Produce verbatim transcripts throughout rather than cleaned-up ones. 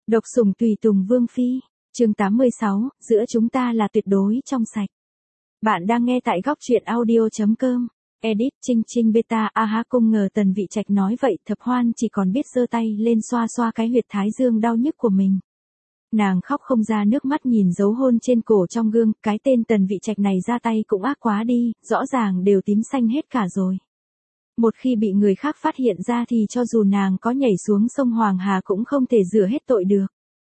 Độc sủng tùy tùng vương phi, chương tám mươi sáu, giữa chúng ta là tuyệt đối trong sạch. Bạn đang nghe tại góc truyện audio.com. Edit Trinh Trinh Beta. A há không ngờ Tần Vị Trạch nói vậy, Thập Hoan chỉ còn biết giơ tay lên xoa xoa cái huyệt thái dương đau nhức của mình. Nàng khóc không ra nước mắt nhìn dấu hôn trên cổ trong gương, cái tên Tần Vị Trạch này ra tay cũng ác quá đi, rõ ràng đều tím xanh hết cả rồi. Một khi bị người khác phát hiện ra thì cho dù nàng có nhảy xuống sông Hoàng Hà cũng không thể rửa hết tội được.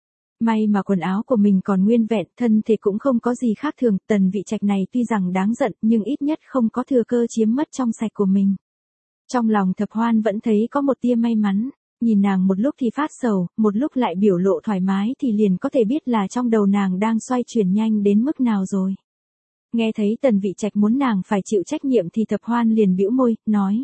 May mà quần áo của mình còn nguyên vẹn, thân thể cũng không có gì khác thường. Tần Vị Trạch này tuy rằng đáng giận nhưng ít nhất không có thừa cơ chiếm mất trong sạch của mình. Trong lòng Thập Hoan vẫn thấy có một tia may mắn, nhìn nàng một lúc thì phát sầu, một lúc lại biểu lộ thoải mái thì liền có thể biết là trong đầu nàng đang xoay chuyển nhanh đến mức nào rồi. Nghe thấy Tần Vị Trạch muốn nàng phải chịu trách nhiệm thì Thập Hoan liền bĩu môi, nói: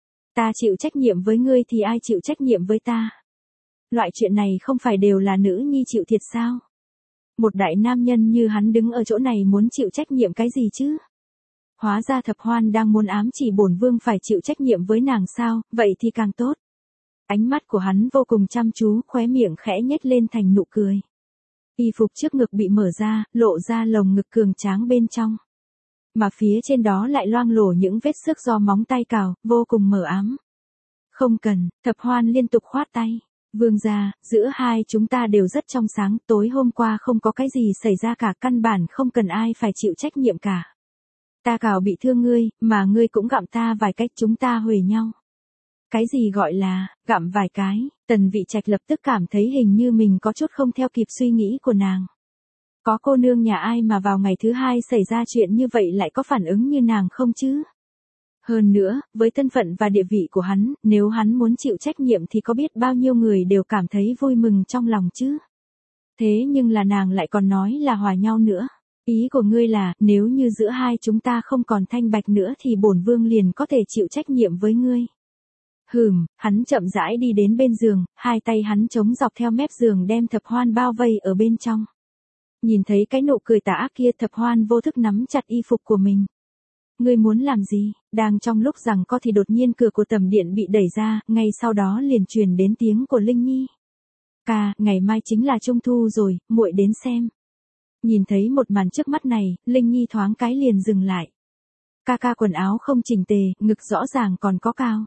Ta chịu trách nhiệm với ngươi thì ai chịu trách nhiệm với ta? Loại chuyện này không phải đều là nữ nhi chịu thiệt sao? Một đại nam nhân như hắn đứng ở chỗ này muốn chịu trách nhiệm cái gì chứ? Hóa ra Thập Hoan đang muốn ám chỉ bổn vương phải chịu trách nhiệm với nàng sao, vậy thì càng tốt. Ánh mắt của hắn vô cùng chăm chú, khóe miệng khẽ nhếch lên thành nụ cười. Y phục trước ngực bị mở ra, lộ ra lồng ngực cường tráng bên trong. Mà phía trên đó lại loang lổ những vết xước do móng tay cào, vô cùng mờ ám. Không cần, Thập Hoan liên tục khoát tay. Vương gia, giữa hai chúng ta đều rất trong sáng, tối hôm qua không có cái gì xảy ra cả, căn bản không cần ai phải chịu trách nhiệm cả. Ta cào bị thương ngươi, mà ngươi cũng gặm ta vài cách, chúng ta huề nhau. Cái gì gọi là, gặm vài cái? Tần Vị Trạch lập tức cảm thấy hình như mình có chút không theo kịp suy nghĩ của nàng. Có cô nương nhà ai mà vào ngày thứ hai xảy ra chuyện như vậy lại có phản ứng như nàng không chứ? Hơn nữa, với thân phận và địa vị của hắn, nếu hắn muốn chịu trách nhiệm thì có biết bao nhiêu người đều cảm thấy vui mừng trong lòng chứ? Thế nhưng là nàng lại còn nói là hòa nhau nữa. Ý của ngươi là, nếu như giữa hai chúng ta không còn thanh bạch nữa thì bổn vương liền có thể chịu trách nhiệm với ngươi. Hừm, hắn chậm rãi đi đến bên giường, hai tay hắn chống dọc theo mép giường đem Thập Hoan bao vây ở bên trong. Nhìn thấy cái nụ cười tà ác kia, Thập Hoan vô thức nắm chặt y phục của mình. Ngươi muốn làm gì? Đang trong lúc giằng co thì đột nhiên cửa của tầm điện bị đẩy ra, ngay sau đó liền truyền đến tiếng của Linh Nhi. Ca, ngày mai chính là Trung Thu rồi, muội đến xem. Nhìn thấy một màn trước mắt này, Linh Nhi thoáng cái liền dừng lại. Ca ca quần áo không chỉnh tề, ngực rõ ràng còn có cao.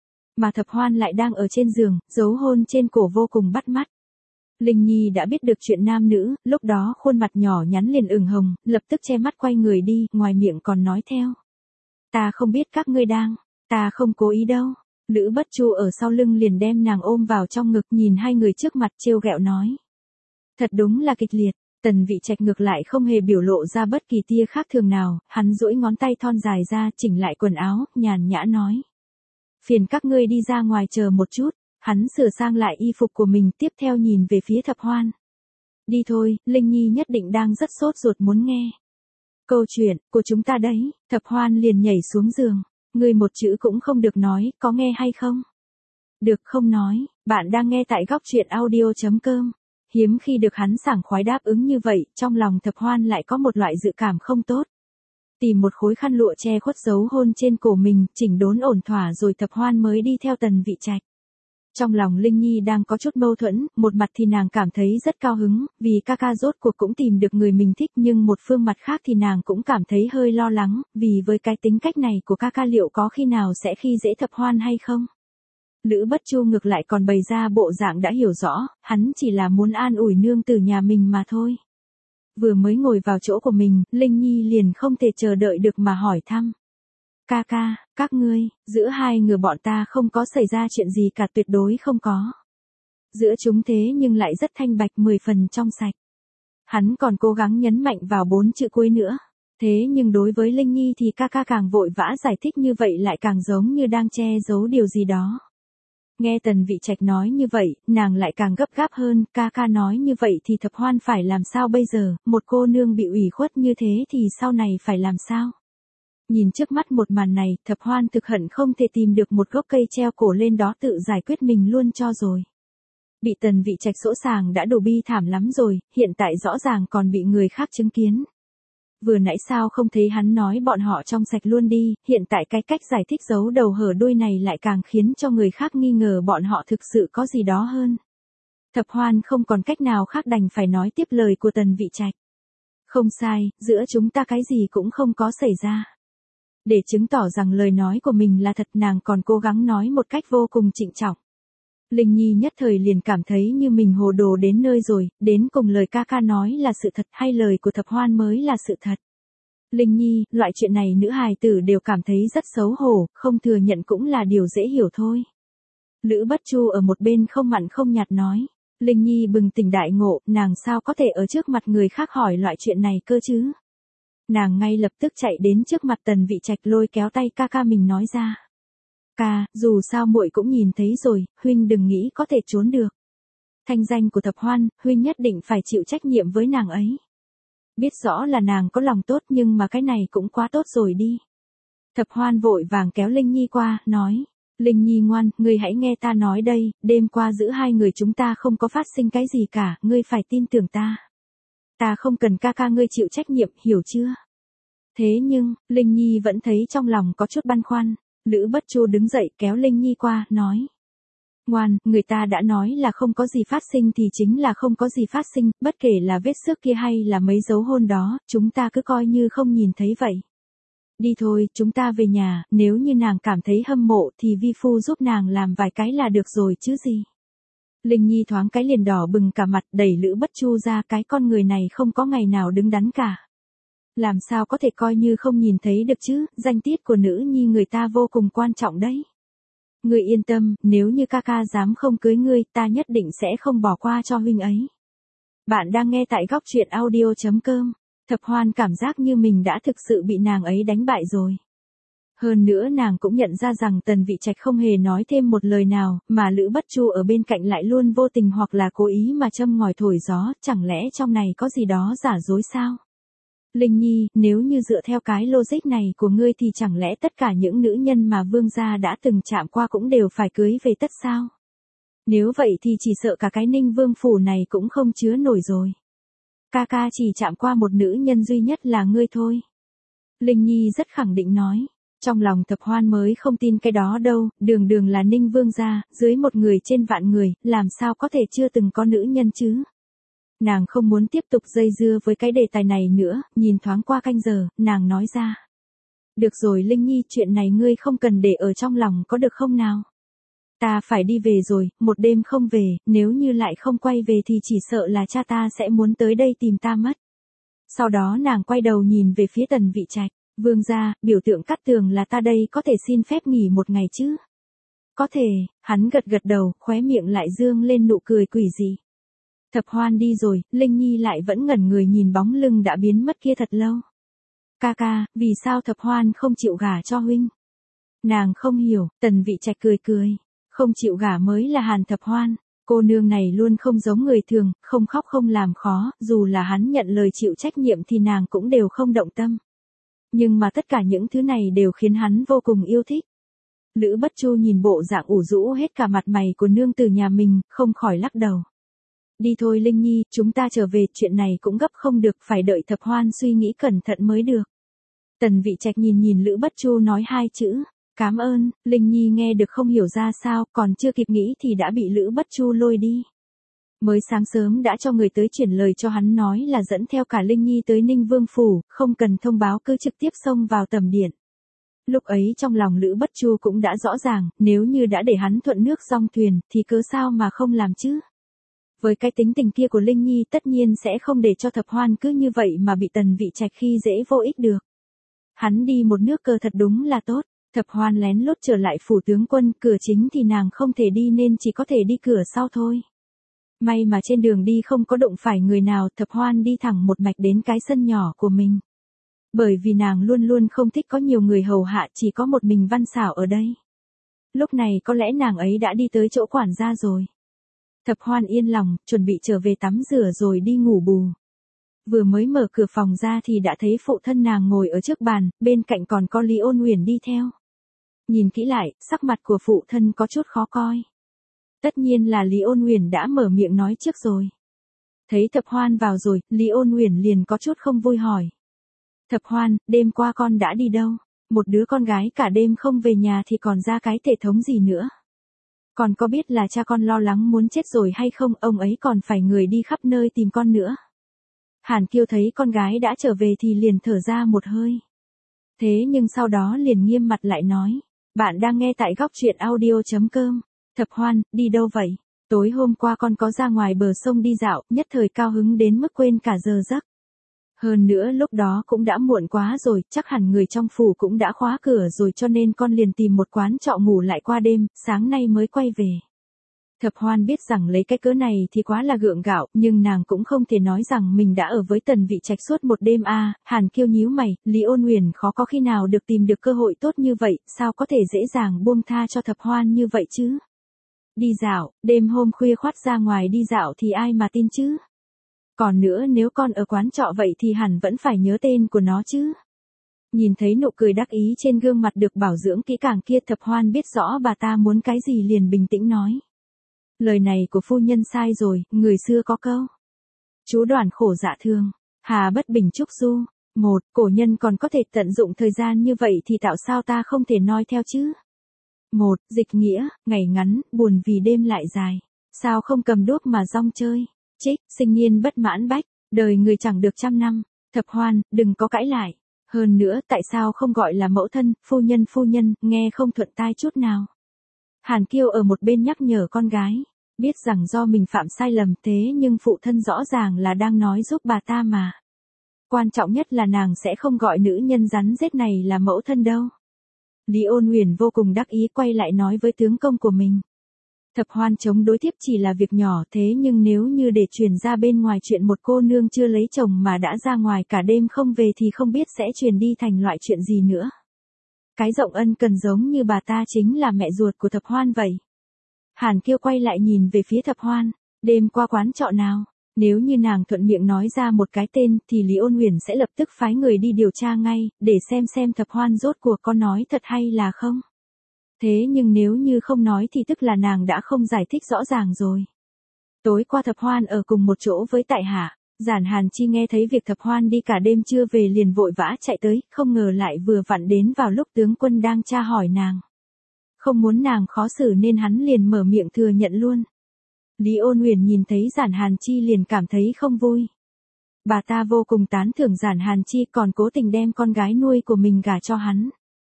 Mà Thập Hoan lại đang ở trên giường, dấu hôn trên cổ vô cùng bắt mắt. Linh Nhi đã biết được chuyện nam nữ, lúc đó khuôn mặt nhỏ nhắn liền ửng hồng, lập tức che mắt quay người đi, ngoài miệng còn nói theo. Ta không biết các ngươi đang, ta không cố ý đâu. Lữ Bất Chu ở sau lưng liền đem nàng ôm vào trong ngực, nhìn hai người trước mặt trêu ghẹo nói. Thật đúng là kịch liệt. Tần Vị Trạch ngược lại không hề biểu lộ ra bất kỳ tia khác thường nào, hắn duỗi ngón tay thon dài ra chỉnh lại quần áo, nhàn nhã nói. Phiền các ngươi đi ra ngoài chờ một chút. Hắn sửa sang lại y phục của mình, tiếp theo nhìn về phía Thập Hoan. Đi thôi, Linh Nhi nhất định đang rất sốt ruột muốn nghe. Câu chuyện của chúng ta đấy. Thập Hoan liền nhảy xuống giường. Ngươi một chữ cũng không được nói, có nghe hay không? Được không nói, bạn đang nghe tại góc truyện audio.com. Hiếm khi được hắn sảng khoái đáp ứng như vậy, trong lòng Thập Hoan lại có một loại dự cảm không tốt. Tìm một khối khăn lụa che khuất dấu hôn trên cổ mình, chỉnh đốn ổn thỏa rồi Thập Hoan mới đi theo Tần Vị Trạch. Trong lòng Linh Nhi đang có chút mâu thuẫn, một mặt thì nàng cảm thấy rất cao hứng, vì ca ca rốt cuộc cũng tìm được người mình thích, nhưng một phương mặt khác thì nàng cũng cảm thấy hơi lo lắng, vì với cái tính cách này của ca ca liệu có khi nào sẽ khi dễ Thập Hoan hay không? Lữ Bất Chu ngược lại còn bày ra bộ dạng đã hiểu rõ, hắn chỉ là muốn an ủi nương tử nhà mình mà thôi. Vừa mới ngồi vào chỗ của mình, Linh Nhi liền không thể chờ đợi được mà hỏi thăm. Ca ca, các ngươi, giữa hai người bọn ta không có xảy ra chuyện gì cả, tuyệt đối không có. Giữa chúng thế nhưng lại rất thanh bạch, mười phần trong sạch. Hắn còn cố gắng nhấn mạnh vào bốn chữ cuối nữa. Thế nhưng đối với Linh Nhi thì ca ca càng vội vã giải thích như vậy lại càng giống như đang che giấu điều gì đó. Nghe Tần Vị Trạch nói như vậy, nàng lại càng gấp gáp hơn, ca ca nói như vậy thì Thập Hoan phải làm sao bây giờ, một cô nương bị ủy khuất như thế thì sau này phải làm sao? Nhìn trước mắt một màn này, Thập Hoan thực hận không thể tìm được một gốc cây treo cổ lên đó tự giải quyết mình luôn cho rồi. Bị Tần Vị Trạch dỗ sàng đã đủ bi thảm lắm rồi, hiện tại rõ ràng còn bị người khác chứng kiến. Vừa nãy sao không thấy hắn nói bọn họ trong sạch luôn đi, hiện tại cái cách giải thích giấu đầu hở đuôi này lại càng khiến cho người khác nghi ngờ bọn họ thực sự có gì đó hơn. Thập Hoan không còn cách nào khác đành phải nói tiếp lời của Tần Vị Trạch. Không sai, giữa chúng ta cái gì cũng không có xảy ra. Để chứng tỏ rằng lời nói của mình là thật, nàng còn cố gắng nói một cách vô cùng trịnh trọng. Linh Nhi nhất thời liền cảm thấy như mình hồ đồ đến nơi rồi, đến cùng lời ca ca nói là sự thật hay lời của Thập Hoan mới là sự thật. Linh Nhi, loại chuyện này nữ hài tử đều cảm thấy rất xấu hổ, không thừa nhận cũng là điều dễ hiểu thôi. Lữ Bất Chu ở một bên không mặn không nhạt nói. Linh Nhi bừng tỉnh đại ngộ, nàng sao có thể ở trước mặt người khác hỏi loại chuyện này cơ chứ? Nàng ngay lập tức chạy đến trước mặt Tần Vị Trạch lôi kéo tay ca ca mình nói ra. Ca, dù sao muội cũng nhìn thấy rồi, huynh đừng nghĩ có thể trốn được. Thanh danh của Thập Hoan, huynh nhất định phải chịu trách nhiệm với nàng ấy. Biết rõ là nàng có lòng tốt nhưng mà cái này cũng quá tốt rồi đi. Thập Hoan vội vàng kéo Linh Nhi qua, nói. Linh Nhi ngoan, ngươi hãy nghe ta nói đây, đêm qua giữa hai người chúng ta không có phát sinh cái gì cả, ngươi phải tin tưởng ta. Ta không cần ca ca ngươi chịu trách nhiệm, hiểu chưa? Thế nhưng, Linh Nhi vẫn thấy trong lòng có chút băn khoăn. Lữ Bất Chu đứng dậy kéo Linh Nhi qua, nói. Ngoan, người ta đã nói là không có gì phát sinh thì chính là không có gì phát sinh, bất kể là vết xước kia hay là mấy dấu hôn đó, chúng ta cứ coi như không nhìn thấy vậy. Đi thôi, chúng ta về nhà, nếu như nàng cảm thấy hâm mộ thì vi phu giúp nàng làm vài cái là được rồi chứ gì. Linh Nhi thoáng cái liền đỏ bừng cả mặt, đẩy Lữ Bất Chu ra, cái con người này không có ngày nào đứng đắn cả. Làm sao có thể coi như không nhìn thấy được chứ, danh tiết của nữ nhi người ta vô cùng quan trọng đấy. Ngươi yên tâm, nếu như ca ca dám không cưới ngươi, ta nhất định sẽ không bỏ qua cho huynh ấy. Bạn đang nghe tại góc truyện audio chấm com. Thập Hoan cảm giác như mình đã thực sự bị nàng ấy đánh bại rồi. Hơn nữa nàng cũng nhận ra rằng Tần Vị Trạch không hề nói thêm một lời nào, mà Lữ Bất Chu ở bên cạnh lại luôn vô tình hoặc là cố ý mà châm ngòi thổi gió, chẳng lẽ trong này có gì đó giả dối sao? Linh Nhi, nếu như dựa theo cái logic này của ngươi thì chẳng lẽ tất cả những nữ nhân mà vương gia đã từng chạm qua cũng đều phải cưới về tất sao? Nếu vậy thì chỉ sợ cả cái Ninh Vương phủ này cũng không chứa nổi rồi. Ca ca chỉ chạm qua một nữ nhân duy nhất là ngươi thôi. Linh Nhi rất khẳng định nói. Trong lòng Thập Hoan mới không tin cái đó đâu, đường đường là Ninh Vương gia, dưới một người trên vạn người, làm sao có thể chưa từng có nữ nhân chứ? Nàng không muốn tiếp tục dây dưa với cái đề tài này nữa, nhìn thoáng qua canh giờ, nàng nói ra. Được rồi Linh Nhi, chuyện này ngươi không cần để ở trong lòng có được không nào? Ta phải đi về rồi, một đêm không về, nếu như lại không quay về thì chỉ sợ là cha ta sẽ muốn tới đây tìm ta mất. Sau đó nàng quay đầu nhìn về phía Tần Vị Trạch, vương gia, biểu tượng cắt tường là ta đây có thể xin phép nghỉ một ngày chứ? Có thể, hắn gật gật đầu, khóe miệng lại dương lên nụ cười quỷ dị. Thập Hoan đi rồi, Linh Nhi lại vẫn ngẩn người nhìn bóng lưng đã biến mất kia thật lâu. Ca ca, vì sao Thập Hoan không chịu gả cho huynh? Nàng không hiểu, Tần Vị Trạch cười cười. Không chịu gả mới là Hàn Thập Hoan. Cô nương này luôn không giống người thường, không khóc không làm khó, dù là hắn nhận lời chịu trách nhiệm thì nàng cũng đều không động tâm. Nhưng mà tất cả những thứ này đều khiến hắn vô cùng yêu thích. Lữ Bất Chu nhìn bộ dạng ủ rũ hết cả mặt mày của nương tử nhà mình, không khỏi lắc đầu. Đi thôi Linh Nhi, chúng ta trở về, chuyện này cũng gấp không được, phải đợi Thập Hoan suy nghĩ cẩn thận mới được. Tần Vị Trạch nhìn nhìn Lữ Bất Chu nói hai chữ. Cảm ơn. Linh Nhi nghe được không hiểu ra sao, còn chưa kịp nghĩ thì đã bị Lữ Bất Chu lôi đi. Mới sáng sớm đã cho người tới chuyển lời cho hắn nói là dẫn theo cả Linh Nhi tới Ninh Vương phủ, không cần thông báo cứ trực tiếp xông vào tầm điện. Lúc ấy trong lòng Lữ Bất Chu cũng đã rõ ràng, nếu như đã để hắn thuận nước dong thuyền, thì cớ sao mà không làm chứ? Với cái tính tình kia của Linh Nhi tất nhiên sẽ không để cho Thập Hoan cứ như vậy mà bị Tần Vị Trạch khi dễ vô ích được. Hắn đi một nước cờ thật đúng là tốt. Thập Hoan lén lút trở lại phủ tướng quân, cửa chính thì nàng không thể đi nên chỉ có thể đi cửa sau thôi. May mà trên đường đi không có đụng phải người nào, Thập Hoan đi thẳng một mạch đến cái sân nhỏ của mình. Bởi vì nàng luôn luôn không thích có nhiều người hầu hạ, chỉ có một mình Văn Xảo ở đây. Lúc này có lẽ nàng ấy đã đi tới chỗ quản gia rồi. Thập Hoan yên lòng, chuẩn bị trở về tắm rửa rồi đi ngủ bù. Vừa mới mở cửa phòng ra thì đã thấy phụ thân nàng ngồi ở trước bàn, bên cạnh còn có Lý Ôn Huyền đi theo. Nhìn kỹ lại, sắc mặt của phụ thân có chút khó coi. Tất nhiên là Lý Ôn Huyền đã mở miệng nói trước rồi. Thấy Thập Hoan vào rồi, Lý Ôn Huyền liền có chút không vui hỏi. Thập Hoan, đêm qua con đã đi đâu? Một đứa con gái cả đêm không về nhà thì còn ra cái thể thống gì nữa? Con có biết là cha con lo lắng muốn chết rồi hay không, ông ấy còn phải người đi khắp nơi tìm con nữa. Hàn Kiêu thấy con gái đã trở về thì liền thở ra một hơi. Thế nhưng sau đó liền nghiêm mặt lại nói, bạn đang nghe tại góc truyện audio.com. Thập Hoan, đi đâu vậy? Tối hôm qua con có ra ngoài bờ sông đi dạo, nhất thời cao hứng đến mức quên cả giờ giấc. Hơn nữa lúc đó cũng đã muộn quá rồi, chắc hẳn người trong phủ cũng đã khóa cửa rồi cho nên con liền tìm một quán trọ ngủ lại qua đêm, sáng nay mới quay về. Thập Hoan biết rằng lấy cái cớ này thì quá là gượng gạo, nhưng nàng cũng không thể nói rằng mình đã ở với Tần Vị Trạch suốt một đêm a. À, Hàn Kiêu nhíu mày, Lý Ôn Huyền khó có khi nào được tìm được cơ hội tốt như vậy, sao có thể dễ dàng buông tha cho Thập Hoan như vậy chứ? Đi dạo, đêm hôm khuya khoắt ra ngoài đi dạo thì ai mà tin chứ? Còn nữa nếu con ở quán trọ vậy thì hẳn vẫn phải nhớ tên của nó chứ. Nhìn thấy nụ cười đắc ý trên gương mặt được bảo dưỡng kỹ càng kia, Thập Hoan biết rõ bà ta muốn cái gì liền bình tĩnh nói. Lời này của phu nhân sai rồi, người xưa có câu. Chú đoàn khổ dạ thương, hà bất bình trúc du. Một, cổ nhân còn có thể tận dụng thời gian như vậy thì tạo sao ta không thể noi theo chứ. Một, dịch nghĩa, ngày ngắn, buồn vì đêm lại dài. Sao không cầm đuốc mà rong chơi. Trích, sinh niên bất mãn bách, đời người chẳng được trăm năm. Thập Hoan, đừng có cãi lại. Hơn nữa, tại sao không gọi là mẫu thân, phu nhân phu nhân, nghe không thuận tai chút nào. Hàn Kiêu ở một bên nhắc nhở con gái, biết rằng do mình phạm sai lầm thế nhưng phụ thân rõ ràng là đang nói giúp bà ta mà. Quan trọng nhất là nàng sẽ không gọi nữ nhân rắn rết này là mẫu thân đâu. Lý Ôn Huyền vô cùng đắc ý quay lại nói với tướng công của mình. Thập Hoan chống đối thiếp chỉ là việc nhỏ thế nhưng nếu như để truyền ra bên ngoài chuyện một cô nương chưa lấy chồng mà đã ra ngoài cả đêm không về thì không biết sẽ truyền đi thành loại chuyện gì nữa. Cái rộng ân cần giống như bà ta chính là mẹ ruột của Thập Hoan vậy. Hàn Kiêu quay lại nhìn về phía Thập Hoan, đêm qua quán trọ nào, nếu như nàng thuận miệng nói ra một cái tên thì Lý Ôn Huyền sẽ lập tức phái người đi điều tra ngay, để xem xem Thập Hoan rốt cuộc có nói thật hay là không. Thế nhưng nếu như không nói thì tức là nàng đã không giải thích rõ ràng rồi. Tối qua Thập Hoan ở cùng một chỗ với tại hạ, Giản Hàn Chi nghe thấy việc Thập Hoan đi cả đêm chưa về liền vội vã chạy tới, không ngờ lại vừa vặn đến vào lúc tướng quân đang tra hỏi nàng. Không muốn nàng khó xử nên hắn liền mở miệng thừa nhận luôn. Lý Ôn Huyền nhìn thấy Giản Hàn Chi liền cảm thấy không vui. Bà ta vô cùng tán thưởng Giản Hàn Chi còn cố tình đem con gái nuôi của mình gả cho hắn.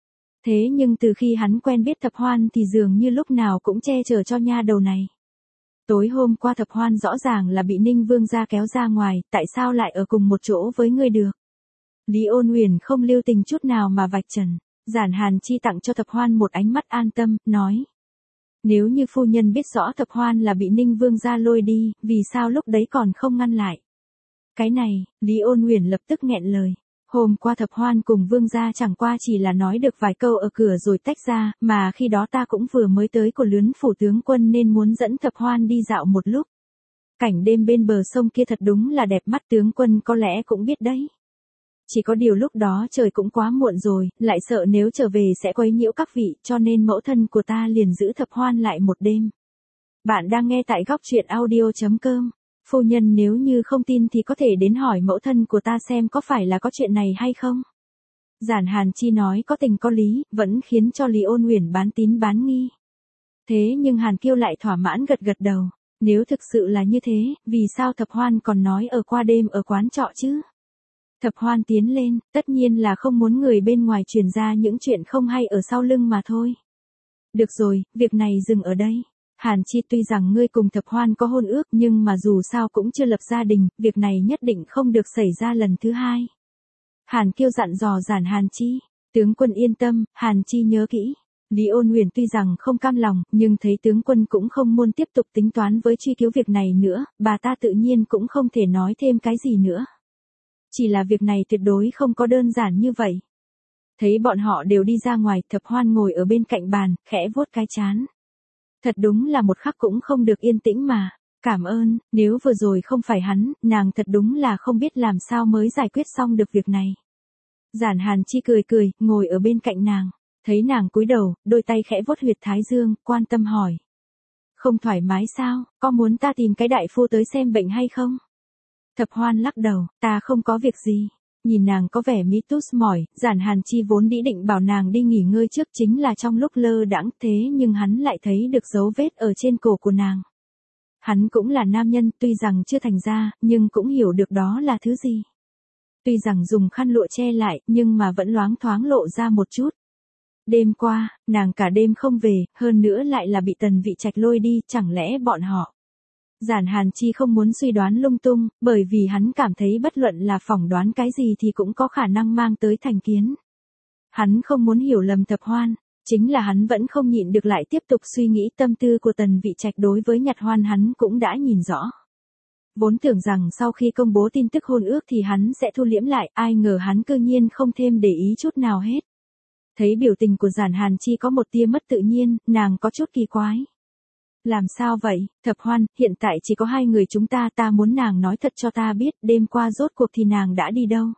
Thế nhưng từ khi hắn quen biết Thập Hoan thì dường như lúc nào cũng che chở cho nha đầu này. Tối hôm qua Thập Hoan rõ ràng là bị Ninh Vương gia kéo ra ngoài, tại sao lại ở cùng một chỗ với ngươi được? Lý Ôn Huyền không lưu tình chút nào mà vạch trần. Giản Hàn Chi tặng cho Thập Hoan một ánh mắt an tâm, nói. Nếu như phu nhân biết rõ Thập Hoan là bị Ninh Vương gia lôi đi, vì sao lúc đấy còn không ngăn lại? Cái này, Lý Ôn Huyền lập tức nghẹn lời. Hôm qua Thập Hoan cùng Vương gia chẳng qua chỉ là nói được vài câu ở cửa rồi tách ra, mà khi đó ta cũng vừa mới tới của luyến phủ tướng quân nên muốn dẫn Thập Hoan đi dạo một lúc. Cảnh đêm bên bờ sông kia thật đúng là đẹp mắt, tướng quân có lẽ cũng biết đấy. Chỉ có điều lúc đó trời cũng quá muộn rồi, lại sợ nếu trở về sẽ quấy nhiễu các vị, cho nên mẫu thân của ta liền giữ Thập Hoan lại một đêm. Bạn đang nghe tại góc truyện audio.com. Phu nhân nếu như không tin thì có thể đến hỏi mẫu thân của ta xem có phải là có chuyện này hay không. Giản Hàn Chi nói có tình có lý, vẫn khiến cho Lý Ôn Huyền bán tín bán nghi. Thế nhưng Hàn Kiêu lại thỏa mãn gật gật đầu. Nếu thực sự là như thế, vì sao Thập Hoan còn nói ở qua đêm ở quán trọ chứ? Thập Hoan tiến lên, tất nhiên là không muốn người bên ngoài truyền ra những chuyện không hay ở sau lưng mà thôi. Được rồi, việc này dừng ở đây. Hàn Chi, tuy rằng ngươi cùng Thập Hoan có hôn ước nhưng mà dù sao cũng chưa lập gia đình, việc này nhất định không được xảy ra lần thứ hai. Hàn Kiêu dặn dò Giản Hàn Chi, tướng quân yên tâm, Hàn Chi nhớ kỹ. Lý Ôn Huyền tuy rằng không cam lòng, nhưng thấy tướng quân cũng không muốn tiếp tục tính toán với truy cứu việc này nữa, bà ta tự nhiên cũng không thể nói thêm cái gì nữa. Chỉ là việc này tuyệt đối không có đơn giản như vậy. Thấy bọn họ đều đi ra ngoài, Thập Hoan ngồi ở bên cạnh bàn, khẽ vuốt cái trán. Thật đúng là một khắc cũng không được yên tĩnh mà. Cảm ơn, nếu vừa rồi không phải hắn, nàng thật đúng là không biết làm sao mới giải quyết xong được việc này. Giản Hàn Chi cười cười, ngồi ở bên cạnh nàng. Thấy nàng cúi đầu, đôi tay khẽ vuốt huyệt thái dương, quan tâm hỏi. Không thoải mái sao, có muốn ta tìm cái đại phu tới xem bệnh hay không? Thập Hoan lắc đầu, ta không có việc gì. Nhìn nàng có vẻ mí tút mỏi, Giản Hàn Chi vốn đĩ định bảo nàng đi nghỉ ngơi trước chính là trong lúc lơ đãng thế nhưng hắn lại thấy được dấu vết ở trên cổ của nàng. Hắn cũng là nam nhân tuy rằng chưa thành ra, nhưng cũng hiểu được đó là thứ gì. Tuy rằng dùng khăn lụa che lại, nhưng mà vẫn loáng thoáng lộ ra một chút. Đêm qua, nàng cả đêm không về, hơn nữa lại là bị Tần Vị Trạch lôi đi, chẳng lẽ bọn họ. Giản Hàn Chi không muốn suy đoán lung tung, bởi vì hắn cảm thấy bất luận là phỏng đoán cái gì thì cũng có khả năng mang tới thành kiến. Hắn không muốn hiểu lầm Thập Hoan, chính là hắn vẫn không nhịn được lại tiếp tục suy nghĩ tâm tư của Tần Vị Trạch đối với Nhật Hoan hắn cũng đã nhìn rõ. Vốn tưởng rằng sau khi công bố tin tức hôn ước thì hắn sẽ thu liễm lại, ai ngờ hắn cư nhiên không thêm để ý chút nào hết. Thấy biểu tình của Giản Hàn Chi có một tia mất tự nhiên, nàng có chút kỳ quái. Làm sao vậy, Thập Hoan, hiện tại chỉ có hai người chúng ta, ta muốn nàng nói thật cho ta biết, đêm qua rốt cuộc thì nàng đã đi đâu.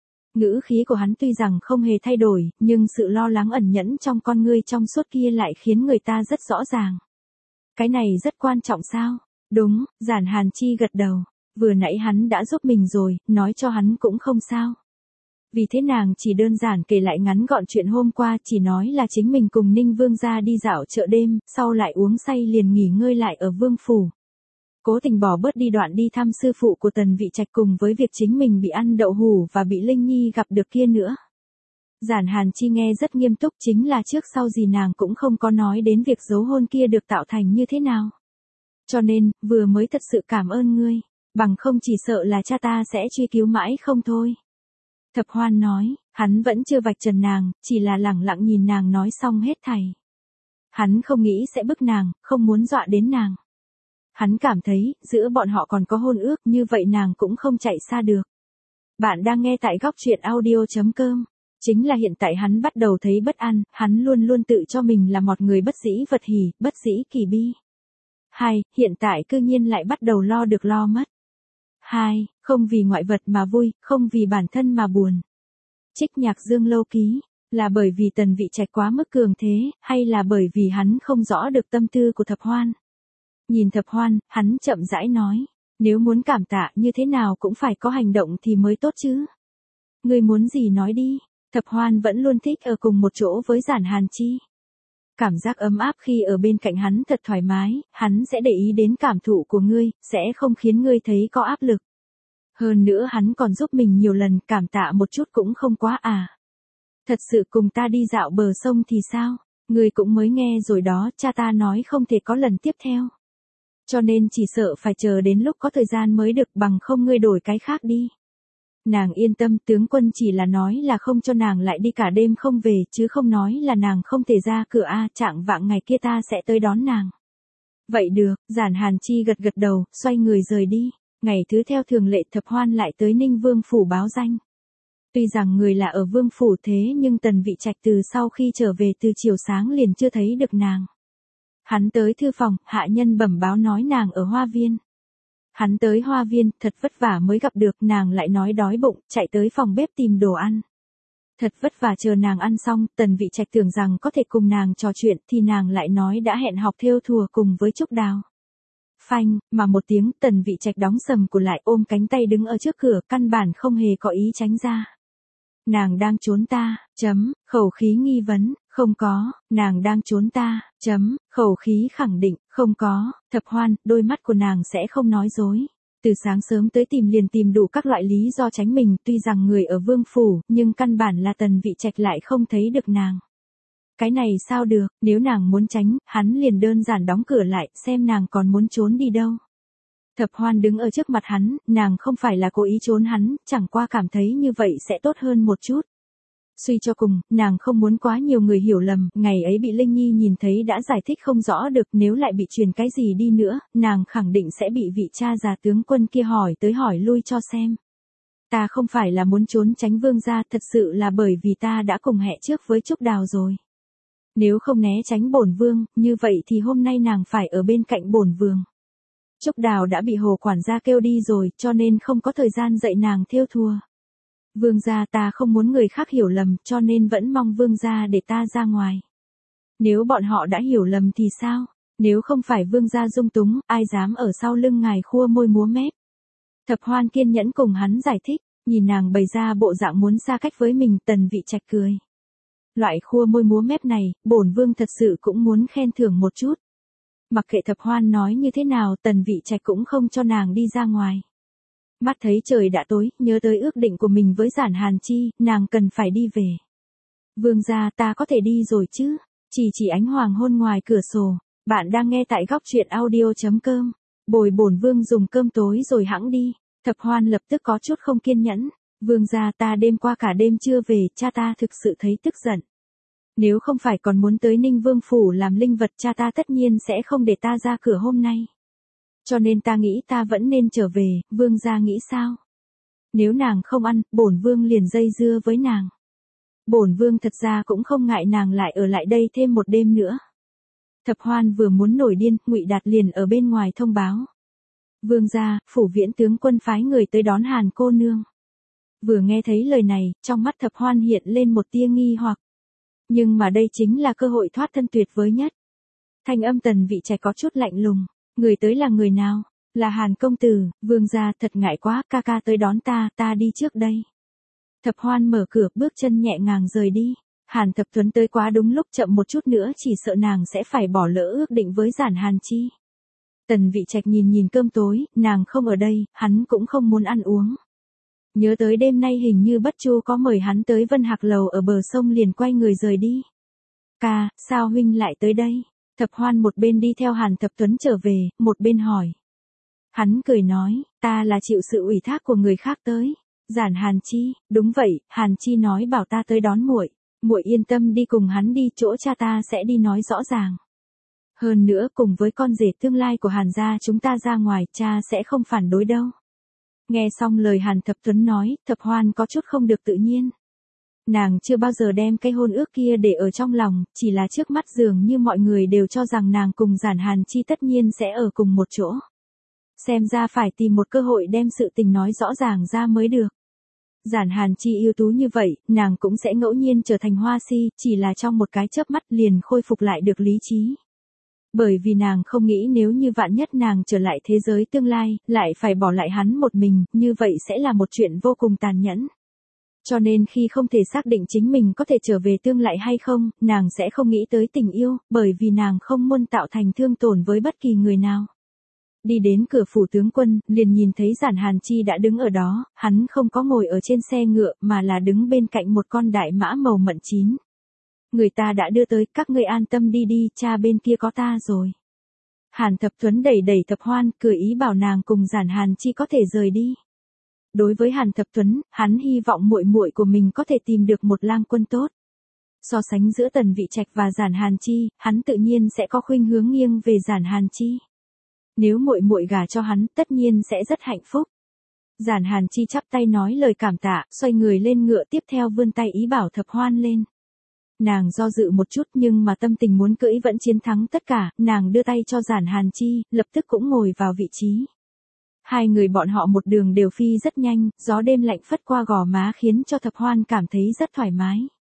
Ngữ khí của hắn tuy rằng không hề thay đổi, nhưng sự lo lắng ẩn nhẫn trong con ngươi trong suốt kia lại khiến người ta rất rõ ràng. Cái này rất quan trọng sao? Đúng, Giản Hàn Chi gật đầu. Vừa nãy hắn đã giúp mình rồi, nói cho hắn cũng không sao. Vì thế nàng chỉ đơn giản kể lại ngắn gọn chuyện hôm qua, chỉ nói là chính mình cùng Ninh Vương gia đi dạo chợ đêm, sau lại uống say liền nghỉ ngơi lại ở Vương phủ. Cố tình bỏ bớt đi đoạn đi thăm sư phụ của Tần Vị Trạch cùng với việc chính mình bị ăn đậu hủ và bị Linh Nhi gặp được kia nữa. Giản Hàn Chi nghe rất nghiêm túc, chính là trước sau gì nàng cũng không có nói đến việc giấu hôn kia được tạo thành như thế nào. Cho nên, vừa mới thật sự cảm ơn ngươi, bằng không chỉ sợ là cha ta sẽ truy cứu mãi không thôi. Thập Hoan nói, hắn vẫn chưa vạch trần nàng, chỉ là lẳng lặng nhìn nàng nói xong hết thảy. Hắn không nghĩ sẽ bức nàng, không muốn dọa đến nàng. Hắn cảm thấy, giữa bọn họ còn có hôn ước, như vậy nàng cũng không chạy xa được. Bạn đang nghe tại góc truyện audio chấm com. Chính là hiện tại hắn bắt đầu thấy bất an, hắn luôn luôn tự cho mình là một người bất dĩ vật hỉ, bất dĩ kỳ bi. Hai, hiện tại cư nhiên lại bắt đầu lo được lo mất. Hai, không vì ngoại vật mà vui, không vì bản thân mà buồn. Trích Nhạc Dương Lâu Ký, là bởi vì Tần Vị Trạch quá mức cường thế, hay là bởi vì hắn không rõ được tâm tư của Thập Hoan? Nhìn Thập Hoan, hắn chậm rãi nói, nếu muốn cảm tạ như thế nào cũng phải có hành động thì mới tốt chứ. Ngươi muốn gì nói đi, Thập Hoan vẫn luôn thích ở cùng một chỗ với Giản Hàn Chi. Cảm giác ấm áp khi ở bên cạnh hắn thật thoải mái, hắn sẽ để ý đến cảm thụ của ngươi, sẽ không khiến ngươi thấy có áp lực. Hơn nữa hắn còn giúp mình nhiều lần, cảm tạ một chút cũng không quá à. Thật sự cùng ta đi dạo bờ sông thì sao, ngươi cũng mới nghe rồi đó, cha ta nói không thể có lần tiếp theo. Cho nên chỉ sợ phải chờ đến lúc có thời gian mới được, bằng không ngươi đổi cái khác đi. Nàng yên tâm, tướng quân chỉ là nói là không cho nàng lại đi cả đêm không về, chứ không nói là nàng không thể ra cửa a, trạng vạng ngày kia ta sẽ tới đón nàng. Vậy được, Giản Hàn Chi gật gật đầu, xoay người rời đi. Ngày thứ theo thường lệ Thập Hoan lại tới Ninh Vương phủ báo danh. Tuy rằng người là ở Vương phủ thế nhưng Tần Vị Trạch từ sau khi trở về từ chiều sáng liền chưa thấy được nàng. Hắn tới thư phòng, hạ nhân bẩm báo nói nàng ở hoa viên. Hắn tới hoa viên, thật vất vả mới gặp được, nàng lại nói đói bụng, chạy tới phòng bếp tìm đồ ăn. Thật vất vả chờ nàng ăn xong, Tần Vị Trạch tưởng rằng có thể cùng nàng trò chuyện thì nàng lại nói đã hẹn học thêu thùa cùng với Trúc Đào. Phanh, mà một tiếng, Tần Vị Trạch đóng sầm cửa lại, ôm cánh tay đứng ở trước cửa, căn bản không hề có ý tránh ra. Nàng đang trốn ta, chấm, khẩu khí nghi vấn, không có, nàng đang trốn ta, chấm, khẩu khí khẳng định, không có, Thập Hoan, đôi mắt của nàng sẽ không nói dối. Từ sáng sớm tới tìm liền tìm đủ các loại lý do tránh mình, tuy rằng người ở Vương phủ, nhưng căn bản là Tần Vị Trạch lại không thấy được nàng. Cái này sao được, nếu nàng muốn tránh, hắn liền đơn giản đóng cửa lại, xem nàng còn muốn trốn đi đâu. Thập Hoan đứng ở trước mặt hắn, nàng không phải là cố ý trốn hắn, chẳng qua cảm thấy như vậy sẽ tốt hơn một chút. Suy cho cùng, nàng không muốn quá nhiều người hiểu lầm, ngày ấy bị Linh Nhi nhìn thấy đã giải thích không rõ được, nếu lại bị truyền cái gì đi nữa, nàng khẳng định sẽ bị vị cha già tướng quân kia hỏi tới hỏi lui cho xem. Ta không phải là muốn trốn tránh vương gia, thật sự là bởi vì ta đã cùng hẹn trước với Trúc Đào rồi. Nếu không né tránh bổn vương, như vậy thì hôm nay nàng phải ở bên cạnh bổn vương. Trúc Đào đã bị Hồ quản gia kêu đi rồi, cho nên không có thời gian dạy nàng thêu thùa. Vương gia, ta không muốn người khác hiểu lầm, cho nên vẫn mong vương gia để ta ra ngoài. Nếu bọn họ đã hiểu lầm thì sao? Nếu không phải vương gia dung túng, ai dám ở sau lưng ngài khua môi múa mép? Thập Hoan kiên nhẫn cùng hắn giải thích, Nhìn nàng bày ra bộ dạng muốn xa cách với mình, Tần Vị Trạch cười. Loại khua môi múa mép này, bổn vương thật sự cũng muốn khen thưởng một chút. Mặc kệ Thập Hoan nói như thế nào, Tần Vị Trạch cũng không cho nàng đi ra ngoài. Mắt thấy trời đã tối, nhớ tới ước định của mình với Giản Hàn Chi, nàng cần phải đi về. Vương gia, ta có thể đi rồi chứ? Chỉ chỉ ánh hoàng hôn ngoài cửa sổ. Bạn đang nghe tại góc truyện audio chấm com. Bồi bổn vương dùng cơm tối rồi hẵng đi. Thập Hoan lập tức có chút không kiên nhẫn. Vương gia, ta đêm qua cả đêm chưa về, cha ta thực sự thấy tức giận. Nếu không phải còn muốn tới Ninh Vương phủ làm linh vật, cha ta tất nhiên sẽ không để ta ra cửa hôm nay. Cho nên ta nghĩ ta vẫn nên trở về, vương gia nghĩ sao? Nếu nàng không ăn, bổn vương liền dây dưa với nàng. Bổn vương thật ra cũng không ngại nàng lại ở lại đây thêm một đêm nữa. Thập Hoan vừa muốn nổi điên, Ngụy Đạt liền ở bên ngoài thông báo. Vương gia, phủ viễn tướng quân phái người tới đón Hàn cô nương. Vừa nghe thấy lời này, trong mắt Thập Hoan hiện lên một tia nghi hoặc. Nhưng mà đây chính là cơ hội thoát thân tuyệt vời nhất. Thanh âm Tần Vị Trạch có chút lạnh lùng. Người tới là người nào? Là Hàn công tử. Vương gia, thật ngại quá, ca ca tới đón ta, ta đi trước đây. Thập Hoan mở cửa, bước chân nhẹ nhàng rời đi. Hàn Thập Tuấn tới quá đúng lúc, chậm một chút nữa chỉ sợ nàng sẽ phải bỏ lỡ ước định với Giản Hàn Chi. Tần Vị Trạch nhìn nhìn cơm tối, nàng không ở đây, hắn cũng không muốn ăn uống. Nhớ tới đêm nay hình như Bất Chu có mời hắn tới Vân Hạc lầu ở bờ sông, liền quay người rời đi. Ca, sao huynh lại tới đây? Thập Hoan một bên đi theo Hàn Thập Tuấn trở về, một bên hỏi. Hắn cười nói, ta là chịu sự ủy thác của người khác tới. Giản Hàn Chi, đúng vậy, Hàn Chi nói bảo ta tới đón muội. Muội yên tâm đi cùng hắn đi, chỗ cha ta sẽ đi nói rõ ràng. Hơn nữa cùng với con rể tương lai của Hàn gia chúng ta ra ngoài, cha sẽ không phản đối đâu. Nghe xong lời Hàn Thập Tuấn nói, Thập Hoan có chút không được tự nhiên. Nàng chưa bao giờ đem cái hôn ước kia để ở trong lòng, chỉ là trước mắt dường như mọi người đều cho rằng nàng cùng Giản Hàn Chi tất nhiên sẽ ở cùng một chỗ. Xem ra phải tìm một cơ hội đem sự tình nói rõ ràng ra mới được. Giản Hàn Chi ưu tú như vậy, nàng cũng sẽ ngẫu nhiên trở thành hoa si, chỉ là trong một cái chớp mắt liền khôi phục lại được lý trí. Bởi vì nàng không nghĩ nếu như vạn nhất nàng trở lại thế giới tương lai, lại phải bỏ lại hắn một mình, như vậy sẽ là một chuyện vô cùng tàn nhẫn. Cho nên khi không thể xác định chính mình có thể trở về tương lại hay không, nàng sẽ không nghĩ tới tình yêu, bởi vì nàng không muốn tạo thành thương tổn với bất kỳ người nào. Đi đến cửa phủ tướng quân, liền nhìn thấy Giản Hàn Chi đã đứng ở đó, hắn không có ngồi ở trên xe ngựa mà là đứng bên cạnh một con đại mã màu mận chín. Người ta đã đưa tới, các ngươi an tâm đi đi, cha bên kia có ta rồi. Hàn Thập Tuấn đẩy đẩy Thập Hoan, cười ý bảo nàng cùng Giản Hàn Chi có thể rời đi. Đối với Hàn Thập Tuấn, hắn hy vọng muội muội của mình có thể tìm được một lang quân tốt. So sánh giữa Tần Vị Trạch và Giản Hàn Chi, hắn tự nhiên sẽ có khuynh hướng nghiêng về Giản Hàn Chi. Nếu muội muội gả cho hắn, tất nhiên sẽ rất hạnh phúc. Giản Hàn Chi chắp tay nói lời cảm tạ, xoay người lên ngựa, tiếp theo vươn tay ý bảo Thập Hoan lên. Nàng do dự một chút nhưng mà tâm tình muốn cưỡi vẫn chiến thắng tất cả, nàng đưa tay cho Giản Hàn Chi, lập tức cũng ngồi vào vị trí. Hai người bọn họ một đường đều phi rất nhanh, gió đêm lạnh phất qua gò má khiến cho Thập Hoan cảm thấy rất thoải mái.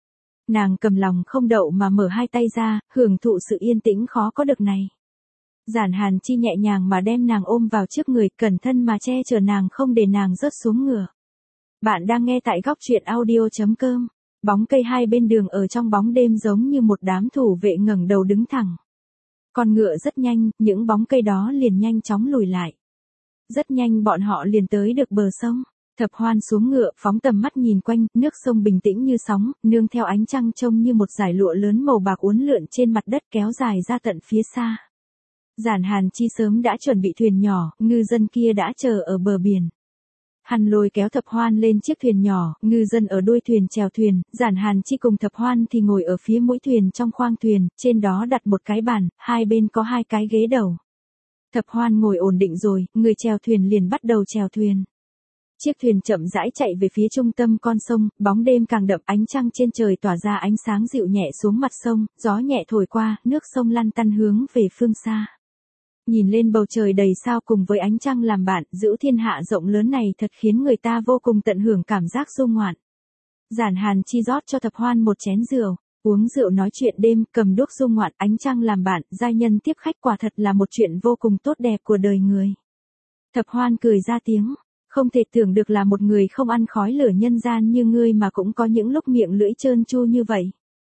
Nàng cầm lòng không đậu mà mở hai tay ra, hưởng thụ sự yên tĩnh khó có được này. Giản Hàn Chi nhẹ nhàng mà đem nàng ôm vào trước người, cẩn thân mà che chở nàng không để nàng rớt xuống ngựa. Bạn đang nghe tại góc truyện audio chấm com. Bóng cây hai bên đường ở trong bóng đêm giống như một đám thủ vệ ngẩng đầu đứng thẳng. Con ngựa rất nhanh, những bóng cây đó liền nhanh chóng lùi lại. Rất nhanh bọn họ liền tới được bờ sông. Thập Hoan xuống ngựa, phóng tầm mắt nhìn quanh, nước sông bình tĩnh như sóng, nương theo ánh trăng trông như một dải lụa lớn màu bạc uốn lượn trên mặt đất kéo dài ra tận phía xa. Giản Hàn Chi sớm đã chuẩn bị thuyền nhỏ, ngư dân kia đã chờ ở bờ biển. Hắn lôi kéo Thập Hoan lên chiếc thuyền nhỏ, ngư dân ở đuôi thuyền chèo thuyền, Giản Hàn Chi cùng Thập Hoan thì ngồi ở phía mũi thuyền trong khoang thuyền, trên đó đặt một cái bàn, hai bên có hai cái ghế đầu. Thập Hoan ngồi ổn định rồi, người chèo thuyền liền bắt đầu chèo thuyền. Chiếc thuyền chậm rãi chạy về phía trung tâm con sông, bóng đêm càng đậm, ánh trăng trên trời tỏa ra ánh sáng dịu nhẹ xuống mặt sông, gió nhẹ thổi qua, nước sông lăn tăn hướng về phương xa. Nhìn lên bầu trời đầy sao cùng với ánh trăng làm bạn, giữ thiên hạ rộng lớn này thật khiến người ta vô cùng tận hưởng cảm giác du ngoạn. Giản Hàn Chi rót cho Thập Hoan một chén rượu, uống rượu nói chuyện đêm, cầm đuốc du ngoạn, ánh trăng làm bạn, giai nhân tiếp khách, quả thật là một chuyện vô cùng tốt đẹp của đời người. Thập Hoan cười ra tiếng, Không thể tưởng được là một người không ăn khói lửa nhân gian như ngươi mà cũng có những lúc miệng lưỡi trơn tru như vậy.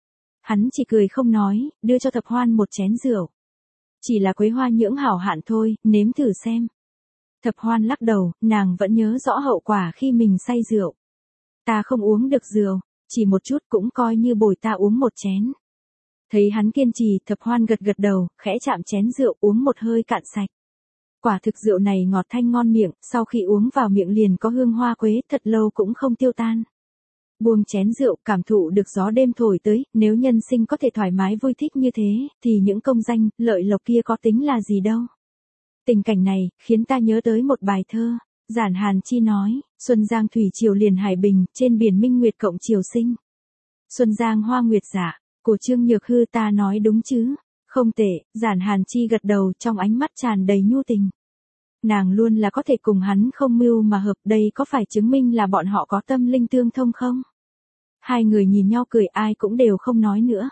Hắn chỉ cười không nói, đưa cho Thập Hoan một chén rượu. Chỉ là quế hoa nhưỡng hảo hạn thôi, nếm thử xem. Thập Hoan lắc đầu, nàng vẫn nhớ rõ hậu quả khi mình say rượu. Ta không uống được rượu, chỉ một chút cũng coi như bồi ta uống một chén. Thấy hắn kiên trì, Thập Hoan gật gật đầu, khẽ chạm chén rượu uống một hơi cạn sạch. Quả thực rượu này ngọt thanh ngon miệng, sau khi uống vào miệng liền có hương hoa quế, thật lâu cũng không tiêu tan. Buông chén rượu, cảm thụ được gió đêm thổi tới, nếu nhân sinh có thể thoải mái vui thích như thế, thì những công danh, lợi lộc kia có tính là gì đâu. Tình cảnh này, khiến ta nhớ tới một bài thơ. Giản Hàn Chi nói, Xuân Giang thủy triều liền hải bình, trên biển minh nguyệt cộng triều sinh. Xuân Giang hoa nguyệt dạ, của Trương Nhược Hư ta nói đúng chứ? Không tệ, Giản Hàn Chi gật đầu trong ánh mắt tràn đầy nhu tình. Nàng luôn là có thể cùng hắn không mưu mà hợp, đây có phải chứng minh là bọn họ có tâm linh tương thông không? Hai người nhìn nhau cười, ai cũng đều không nói nữa.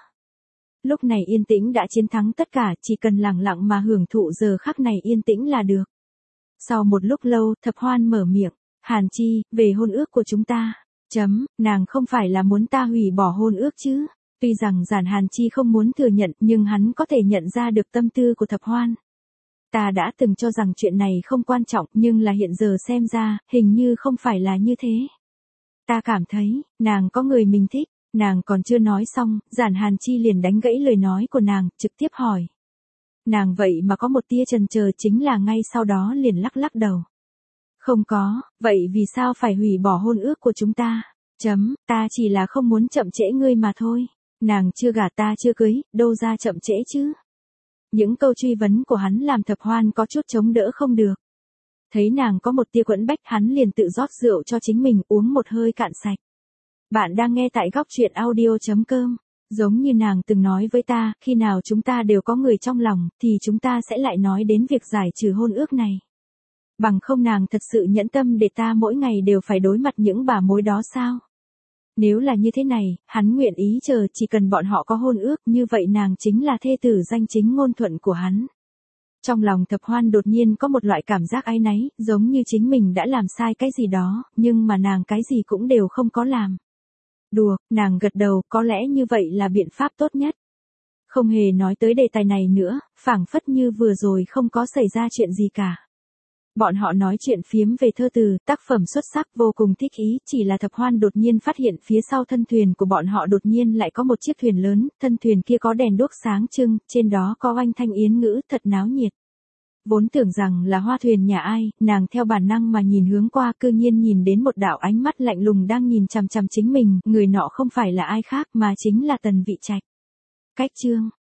Lúc này yên tĩnh đã chiến thắng tất cả, chỉ cần lặng lặng mà hưởng thụ giờ khắc này yên tĩnh là được. Sau một lúc lâu, Thập Hoan mở miệng, Hàn Chi, về hôn ước của chúng ta. Chấm, nàng không phải là muốn ta hủy bỏ hôn ước chứ? Tuy rằng Giản Hàn Chi không muốn thừa nhận, nhưng hắn có thể nhận ra được tâm tư của Thập Hoan. Ta đã từng cho rằng chuyện này không quan trọng, nhưng là hiện giờ xem ra, hình như không phải là như thế. Ta cảm thấy, nàng có người mình thích. Nàng còn chưa nói xong, Giản Hàn Chi liền đánh gãy lời nói của nàng, trực tiếp hỏi. Nàng vậy mà có một tia chần chờ, chính là ngay sau đó liền lắc lắc đầu. Không có, vậy vì sao phải hủy bỏ hôn ước của chúng ta? Chấm, ta chỉ là không muốn chậm trễ ngươi mà thôi. Nàng chưa gả ta chưa cưới, đâu ra chậm trễ chứ? Những câu truy vấn của hắn làm Thập Hoan có chút chống đỡ không được. Thấy nàng có một tia quẫn bách, hắn liền tự rót rượu cho chính mình uống một hơi cạn sạch. Bạn đang nghe tại góc truyện audio chấm com. Giống như nàng từng nói với ta, khi nào chúng ta đều có người trong lòng, thì chúng ta sẽ lại nói đến việc giải trừ hôn ước này. Bằng không nàng thật sự nhẫn tâm để ta mỗi ngày đều phải đối mặt những bà mối đó sao? Nếu là như thế này, hắn nguyện ý chờ, chỉ cần bọn họ có hôn ước, như vậy nàng chính là thê tử danh chính ngôn thuận của hắn. Trong lòng Thập Hoan đột nhiên có một loại cảm giác áy náy, giống như chính mình đã làm sai cái gì đó, nhưng mà nàng cái gì cũng đều không có làm. Đùa, nàng gật đầu, có lẽ như vậy là biện pháp tốt nhất. Không hề nói tới đề tài này nữa, phảng phất như vừa rồi không có xảy ra chuyện gì cả. Bọn họ nói chuyện phiếm về thơ từ, tác phẩm xuất sắc vô cùng thích ý, chỉ là Thập Hoan đột nhiên phát hiện phía sau thân thuyền của bọn họ đột nhiên lại có một chiếc thuyền lớn, thân thuyền kia có đèn đuốc sáng trưng, trên đó có oanh thanh yến ngữ thật náo nhiệt. Vốn tưởng rằng là hoa thuyền nhà ai, nàng theo bản năng mà nhìn hướng qua, cư nhiên nhìn đến một đạo ánh mắt lạnh lùng đang nhìn chằm chằm chính mình, người nọ không phải là ai khác mà chính là Tần Vị Trạch. Cách chương